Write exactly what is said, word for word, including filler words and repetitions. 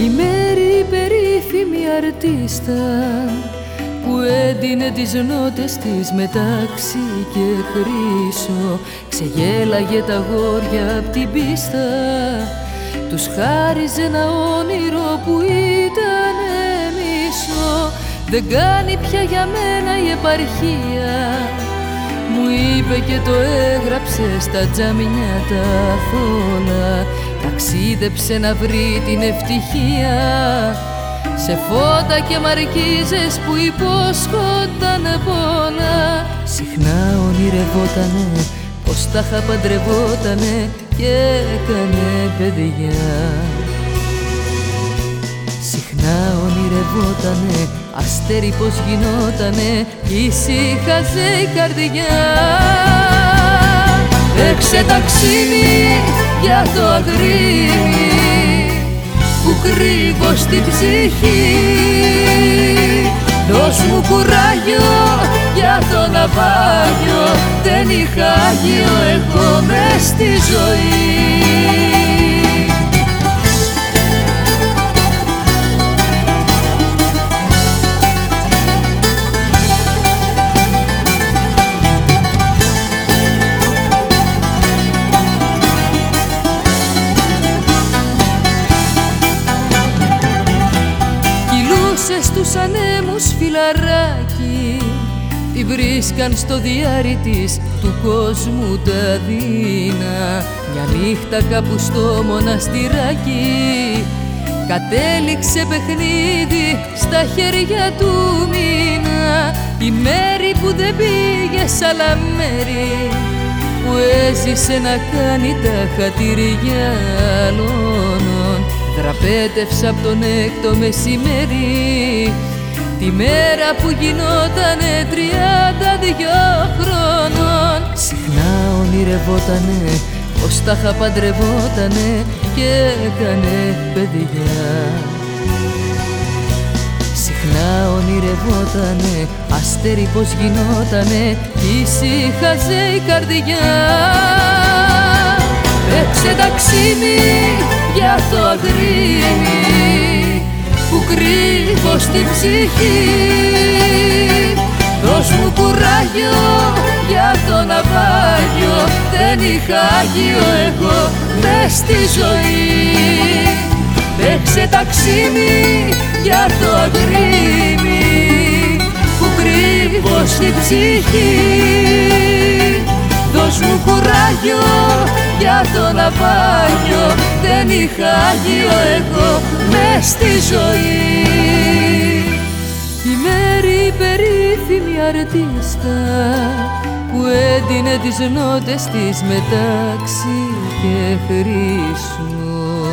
Η Μέρη περίφημη αρτίστα που έντυνε τις νότες της με τάξη και χρήσο, ξεγέλαγε τα γόρια απ' την πίστα, τους χάριζε ένα όνειρο που ήτανε μίσο. Δεν κάνει πια για μένα η επαρχία, μου είπε και το έγραψε στα τζαμιά τα θόλα. Ταξίδεψε να βρει την ευτυχία σε φώτα και μαρκίζες που υπόσχοτανε πολλά. Συχνά ονειρευότανε πως τα είχα παντρευότανε και έκανε παιδιά. Συχνά ονειρευότανε αστέρι πως γινότανε κι ησύχαζε η καρδιά. Έξε ταξίδι για το αγρίμι που κρύβω στην ψυχή, δώσ' μου κουράγιο για το ναυάγιο, δεν είχα άγιο εγώ μες στη ζωή. Στους ανέμους φιλαράκι, τη βρίσκαν στο διάρρη της του κόσμου τα δείνα. Μια νύχτα κάπου στο μοναστηράκι κατέληξε παιχνίδι στα χέρια του μήνα. Η Μέρη που δεν πήγε σ' άλλα μέρη, που έζησε να κάνει τα χατήρια άλλων, δραπέτευσα απ' τον έκτο μεσημέρι τη μέρα που γινότανε τριάντα δυο χρόνων. Συχνά ονειρευότανε πως τα είχα παντρευότανε και έκανε παιδιά. Συχνά ονειρευότανε αστέρι πως γινότανε κι ησύχαζε η καρδιά. Έξε ταξίδι για το αγρίμι που κρύβω στην ψυχή, δώσ' μου κουράγιο για το ναυάγιο, δεν είχα άγιο εγώ μες στη ζωή. Έξε ταξίδι για το αγρίμι που κρύβω στην ψυχή, δώσ' μου κουράγιο για το ναυάγιο, δεν είχα άγιο εγώ μες στη ζωή. Η Μέρη περίφημη αρτίστα που έντυνε τις νότες της με τάξη και χρήσο.